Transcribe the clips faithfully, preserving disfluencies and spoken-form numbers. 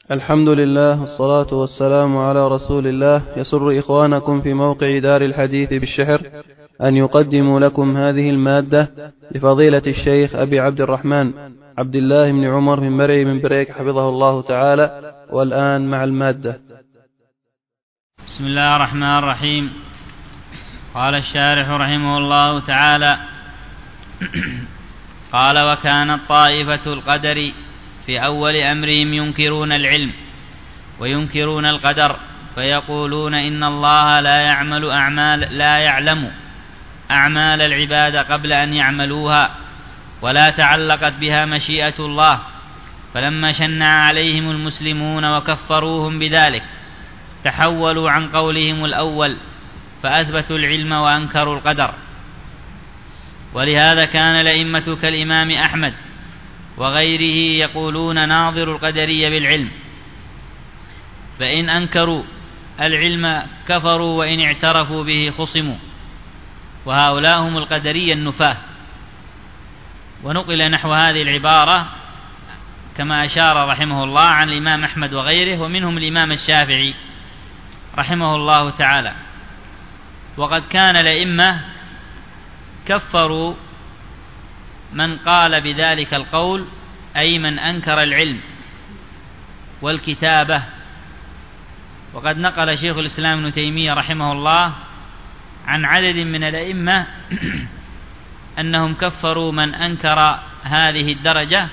الحمد لله والصلاة والسلام على رسول الله. يسر إخوانكم في موقع دار الحديث بالشحر أن يقدموا لكم هذه المادة لفضيلة الشيخ أبي عبد الرحمن عبد الله بن عمر بن مرعي بن بريك حفظه الله تعالى. والآن مع المادة. بسم الله الرحمن الرحيم. قال الشارح رحمه الله تعالى: قال: وكانت طائفة القدر في أول أمرهم ينكرون العلم وينكرون القدر، فيقولون إن الله لا يعمل أعمال لا يعلم أعمال العباد قبل أن يعملوها، ولا تعلقت بها مشيئة الله. فلما شنع عليهم المسلمون وكفروهم بذلك تحولوا عن قولهم الأول فأثبتوا العلم وأنكروا القدر. ولهذا كان الأئمة كالإمام أحمد وغيره يقولون ناظر القدرية بالعلم، فإن أنكروا العلم كفروا وإن اعترفوا به خصموا، وهؤلاء هم القدرية النفاة. ونقل نحو هذه العبارة كما أشار رحمه الله عن الإمام أحمد وغيره، ومنهم الإمام الشافعي رحمه الله تعالى. وقد كان الأئمة كفروا من قال بذلك القول، أي من أنكر العلم والكتابة. وقد نقل شيخ الإسلام ابن تيمية رحمه الله عن عدد من الأئمة أنهم كفروا من أنكر هذه الدرجة،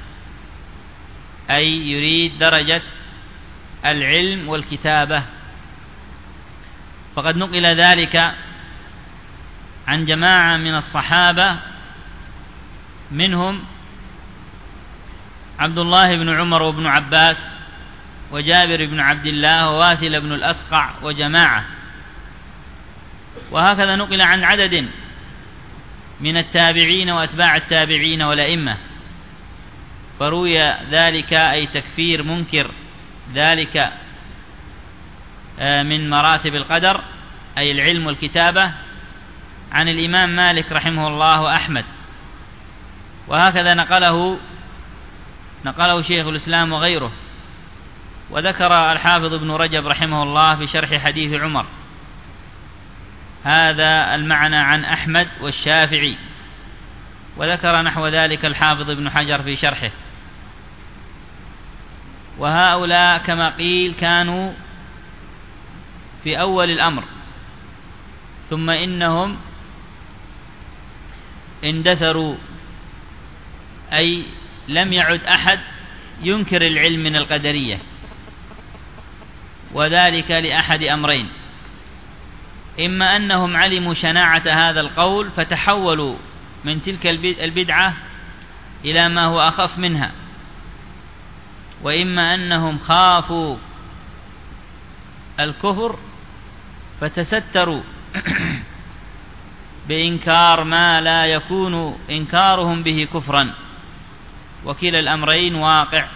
أي يريد درجة العلم والكتابة. فقد نقل ذلك عن جماعة من الصحابة، منهم عبد الله بن عمر وابن عباس وجابر بن عبد الله وواثل بن الأسقع وجماعة. وهكذا نقل عن عدد من التابعين وأتباع التابعين والأئمة، فروي ذلك أي تكفير منكر ذلك من مراتب القدر أي العلم والكتابة عن الإمام مالك رحمه الله وأحمد. وهكذا نقله نقله شيخ الإسلام وغيره. وذكر الحافظ ابن رجب رحمه الله في شرح حديث عمر هذا المعنى عن أحمد والشافعي، وذكر نحو ذلك الحافظ ابن حجر في شرحه. وهؤلاء كما قيل كانوا في أول الأمر، ثم إنهم اندثروا، أي لم يعد أحد ينكر العلم من القدرية، وذلك لأحد أمرين: إما أنهم علموا شناعة هذا القول فتحولوا من تلك البدعة إلى ما هو أخف منها، وإما أنهم خافوا الكفر فتستروا بإنكار ما لا يكون إنكارهم به كفرا، وكلا الأمرين واقع.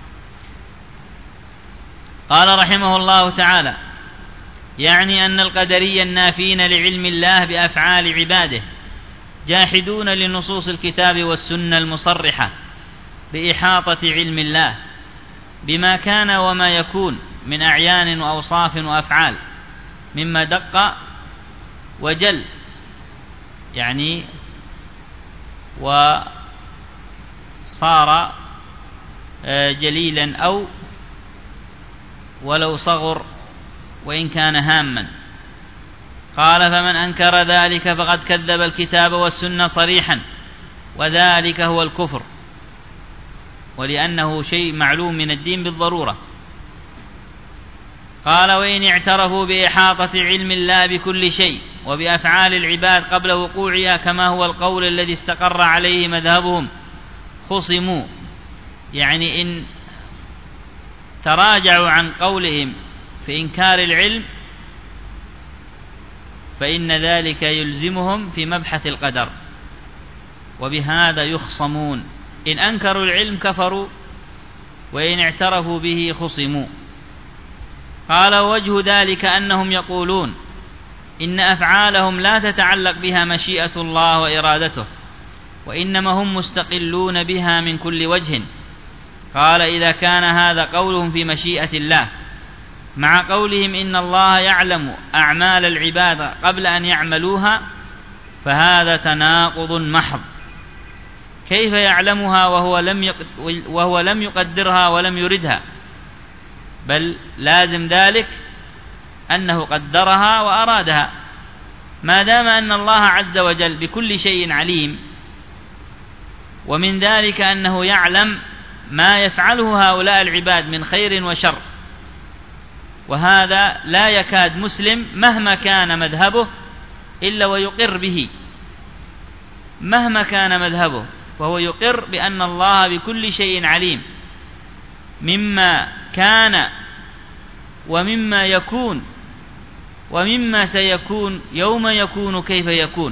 قال رحمه الله تعالى: يعني أن القدرية النافين لعلم الله بأفعال عباده جاحدون لنصوص الكتاب والسنة المصرحة بإحاطة علم الله بما كان وما يكون من أعيان وأوصاف وأفعال مما دق وجل، يعني وصار جليلا أو ولو صغر وإن كان هاما. قال: فمن أنكر ذلك فقد كذب الكتاب والسنة صريحا، وذلك هو الكفر، ولأنه شيء معلوم من الدين بالضرورة. قال: وإن اعترفوا بإحاطة علم الله بكل شيء وبأفعال العباد قبل وقوعها كما هو القول الذي استقر عليه مذهبهم خصموا، يعني إن تراجعوا عن قولهم في إنكار العلم فإن ذلك يلزمهم في مبحث القدر، وبهذا يخصمون. إن أنكروا العلم كفروا، وإن اعترفوا به خصموا. قال: ووجه ذلك أنهم يقولون إن أفعالهم لا تتعلق بها مشيئة الله وإرادته، وإنما هم مستقلون بها من كل وجه، قال: إذا كان هذا قولهم في مشيئة الله مع قولهم إن الله يعلم أعمال العباد قبل أن يعملوها، فهذا تناقض محض. كيف يعلمها وهو لم وهو لم يقدرها ولم يردها؟ بل لازم ذلك أنه قدرها وأرادها. ما دام أن الله عز وجل بكل شيء عليم، ومن ذلك أنه يعلم ما يفعله هؤلاء العباد من خير وشر، وهذا لا يكاد مسلم مهما كان مذهبه إلا ويقر به، مهما كان مذهبه وهو يقر بأن الله بكل شيء عليم، مما كان ومما يكون ومما سيكون يوم يكون كيف يكون،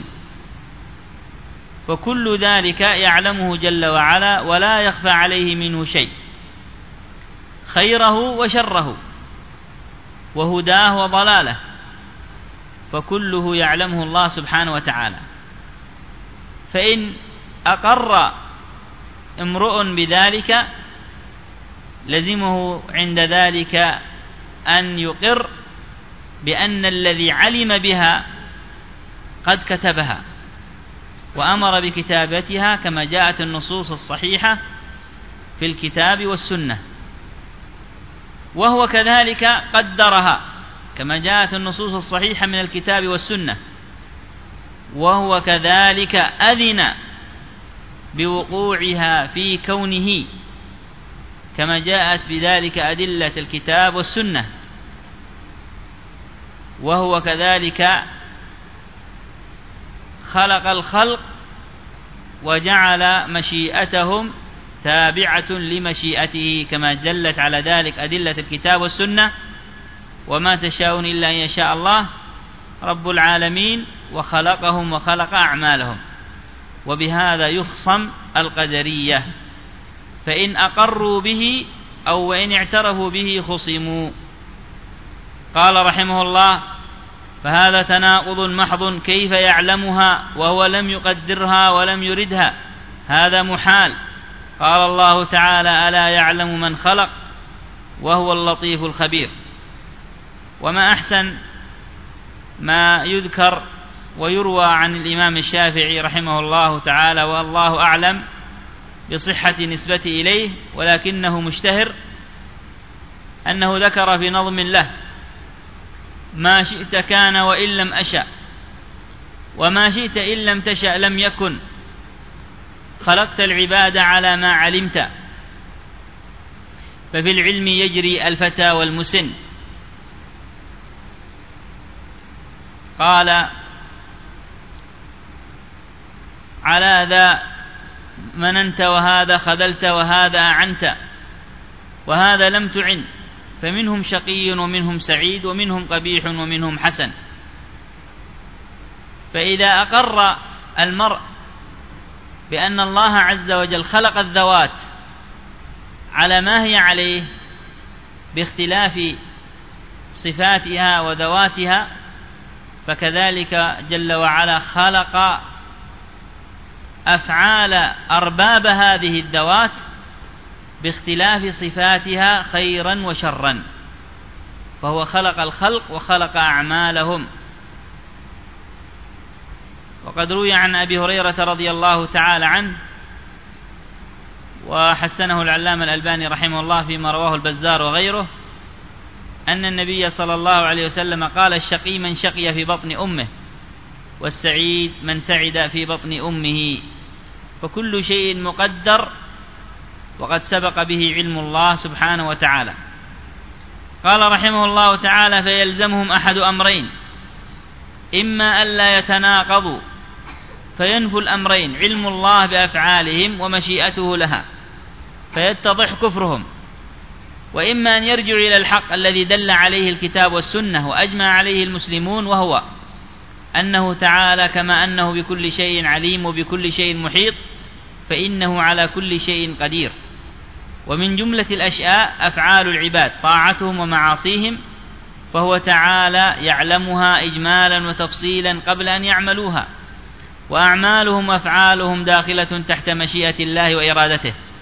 فكل ذلك يعلمه جل وعلا ولا يخفى عليه منه شيء، خيره وشره وهداه وضلاله، فكله يعلمه الله سبحانه وتعالى. فإن أقر امرؤ بذلك لزمه عند ذلك أن يقر بأن الذي علم بها قد كتبها وأمر بكتابتها كما جاءت النصوص الصحيحة في الكتاب والسنة، وهو كذلك قدرها كما جاءت النصوص الصحيحة من الكتاب والسنة، وهو كذلك أذن بوقوعها في كونه كما جاءت بذلك أدلة الكتاب والسنة، وهو كذلك خلق الخلق وجعل مشيئتهم تابعة لمشيئته كما دلت على ذلك أدلة الكتاب والسنة: وما تشاءون إلا أن يشاء الله رب العالمين، وخلقهم وخلق أعمالهم. وبهذا يخصم القدرية، فإن أقروا به أو وإن اعترفوا به خصموا. قال رحمه الله: فهذا تناقض محض، كيف يعلمها وهو لم يقدرها ولم يردها؟ هذا محال. قال الله تعالى: ألا يعلم من خلق وهو اللطيف الخبير. وما أحسن ما يذكر ويروى عن الإمام الشافعي رحمه الله تعالى، والله أعلم بصحة نسبته إليه، ولكنه مشتهر، أنه ذكر في نظم له: ما شئت كان وإن لم أشأ، وما شئت إن لم تشأ لم يكن، خلقت العباد على ما علمت، ففي العلم يجري الفتى والمسن. قال: على ذا مننت وهذا خذلت وهذا أعنت، وهذا لم تعن، فمنهم شقي ومنهم سعيد ومنهم قبيح ومنهم حسن. فإذا أقر المرء بأن الله عز وجل خلق الذوات على ما هي عليه باختلاف صفاتها وذواتها، فكذلك جل وعلا خلق أفعال أرباب هذه الذوات باختلاف صفاتها خيرا وشرا، فهو خلق الخلق وخلق أعمالهم. وقد روي عن أبي هريرة رضي الله تعالى عنه، وحسنه العلامة الألباني رحمه الله فيما رواه البزار وغيره، أن النبي صلى الله عليه وسلم قال: الشقي من شقي في بطن أمه، والسعيد من سعد في بطن أمه، فكل شيء مقدر وقد سبق به علم الله سبحانه وتعالى. قال رحمه الله تعالى: فيلزمهم أحد أمرين: إما ألا يتناقضوا فينفوا الأمرين، علم الله بأفعالهم ومشيئته لها، فيتضح كفرهم، وإما أن يرجعوا إلى الحق الذي دل عليه الكتاب والسنة وأجمع عليه المسلمون، وهو أنه تعالى كما أنه بكل شيء عليم وبكل شيء محيط، فإنه على كل شيء قدير. ومن جملة الأشياء أفعال العباد طاعتهم ومعاصيهم، فهو تعالى يعلمها إجمالا وتفصيلا قبل أن يعملوها، وأعمالهم وأفعالهم داخلة تحت مشيئة الله وإرادته،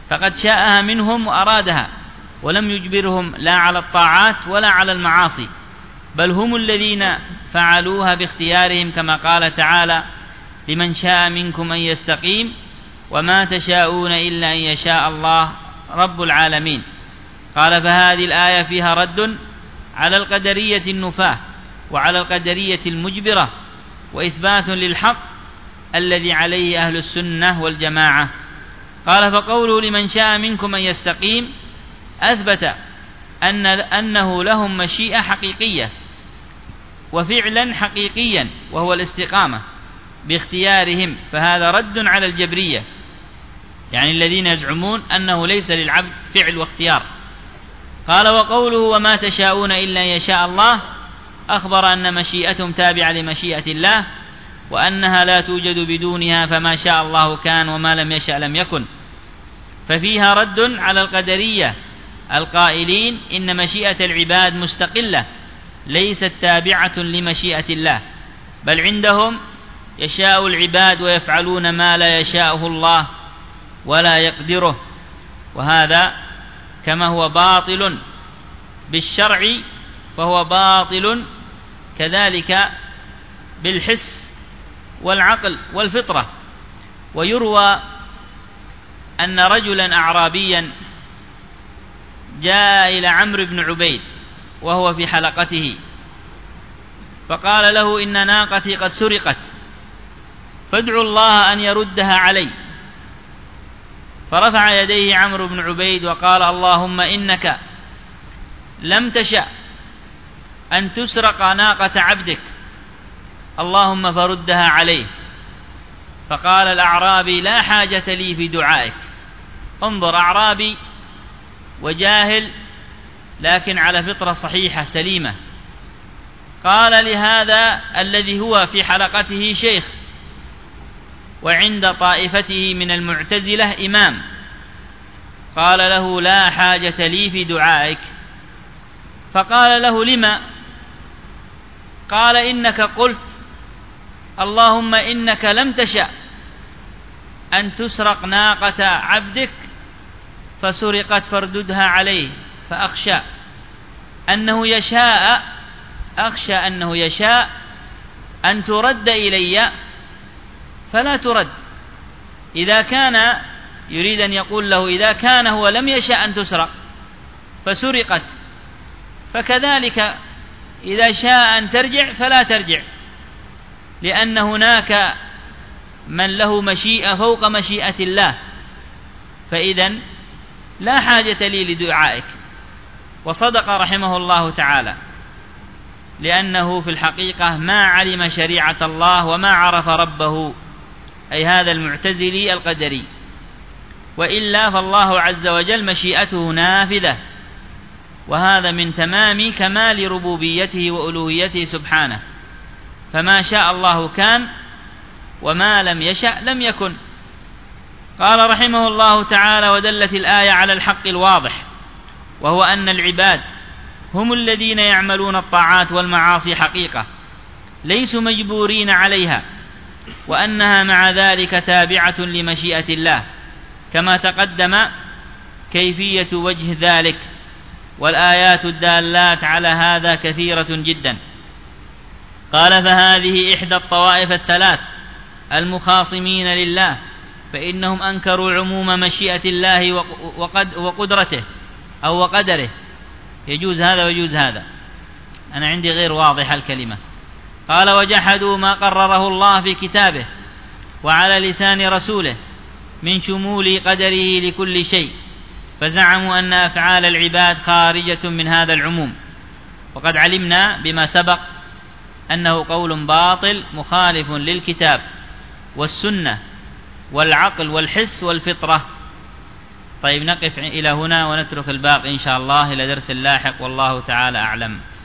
فقد شاءها منهم وأرادها، ولم يجبرهم لا على الطاعات ولا على المعاصي، بل هم الذين فعلوها باختيارهم، كما قال تعالى: لمن شاء منكم أن يستقيم وما تشاءون إلا أن يشاء الله رب العالمين. قال: فهذه الآية فيها رد على القدرية النفاة وعلى القدرية المجبرة، وإثبات للحق الذي عليه أهل السنة والجماعة. قال: فقوله لمن شاء منكم أن يستقيم أثبت أن أنه لهم مشيئة حقيقية وفعلا حقيقيا، وهو الاستقامة باختيارهم، فهذا رد على الجبرية، يعني الذين يزعمون أنه ليس للعبد فعل واختيار. قال: وقوله وما تشاءون إلا أن يشاء الله أخبر أن مشيئتهم تابعة لمشيئة الله، وأنها لا توجد بدونها، فما شاء الله كان وما لم يشأ لم يكن. ففيها رد على القدرية القائلين إن مشيئة العباد مستقلة ليست تابعة لمشيئة الله، بل عندهم يشاء العباد ويفعلون ما لا يشاءه الله ولا يقدره، وهذا كما هو باطل بالشرع فهو باطل كذلك بالحس والعقل والفطرة. ويروى أن رجلا أعرابيا جاء إلى عمرو بن عبيد وهو في حلقته، فقال له: إن ناقتي قد سرقت، فادعوا الله أن يردها علي. فرفع يديه عمرو بن عبيد وقال: اللهم إنك لم تشأ أن تسرق ناقة عبدك، اللهم فردها عليه. فقال الأعرابي: لا حاجة لي في دعائك. انظر، أعرابي وجاهل لكن على فطرة صحيحة سليمة. قال لهذا الذي هو في حلقته شيخ وعند طائفته من المعتزلة إمام، قال له: لا حاجة لي في دعائك. فقال له: لما؟ قال: إنك قلت اللهم إنك لم تشأ أن تسرق ناقة عبدك فسرقت فارددها عليه، فأخشى أنه يشاء أخشى أنه يشاء أن ترد إلي فلا ترد. إذا كان يريد أن يقول له: إذا كان هو لم يشاء أن تسرق فسرقت، فكذلك إذا شاء أن ترجع فلا ترجع، لأن هناك من له مشيئة فوق مشيئة الله، فإذن لا حاجة لي لدعائك. وصدق رحمه الله تعالى، لأنه في الحقيقة ما علم شريعة الله وما عرف ربه، أي هذا المعتزلي القدري. وإلا فالله عز وجل مشيئته نافذة، وهذا من تمام كمال ربوبيته وألوهيته سبحانه، فما شاء الله كان وما لم يشأ لم يكن. قال رحمه الله تعالى: ودلت الآية على الحق الواضح، وهو أن العباد هم الذين يعملون الطاعات والمعاصي حقيقة، ليسوا مجبورين عليها، وأنها مع ذلك تابعة لمشيئة الله، كما تقدم كيفية وجه ذلك، والآيات الدالات على هذا كثيرة جدا. قال: فهذه إحدى الطوائف الثلاث المخاصمين لله، فإنهم أنكروا عموم مشيئة الله وقد وقدرته أو وقدره، يجوز هذا ويجوز هذا، أنا عندي غير واضح الكلمة. قال: وجحدوا ما قرره الله في كتابه وعلى لسان رسوله من شمول قدره لكل شيء، فزعموا أن أفعال العباد خارجة من هذا العموم. وقد علمنا بما سبق أنه قول باطل مخالف للكتاب والسنة والعقل والحس والفطرة. طيب، نقف إلى هنا ونترك الباقي إن شاء الله إلى درس لاحق، والله تعالى أعلم.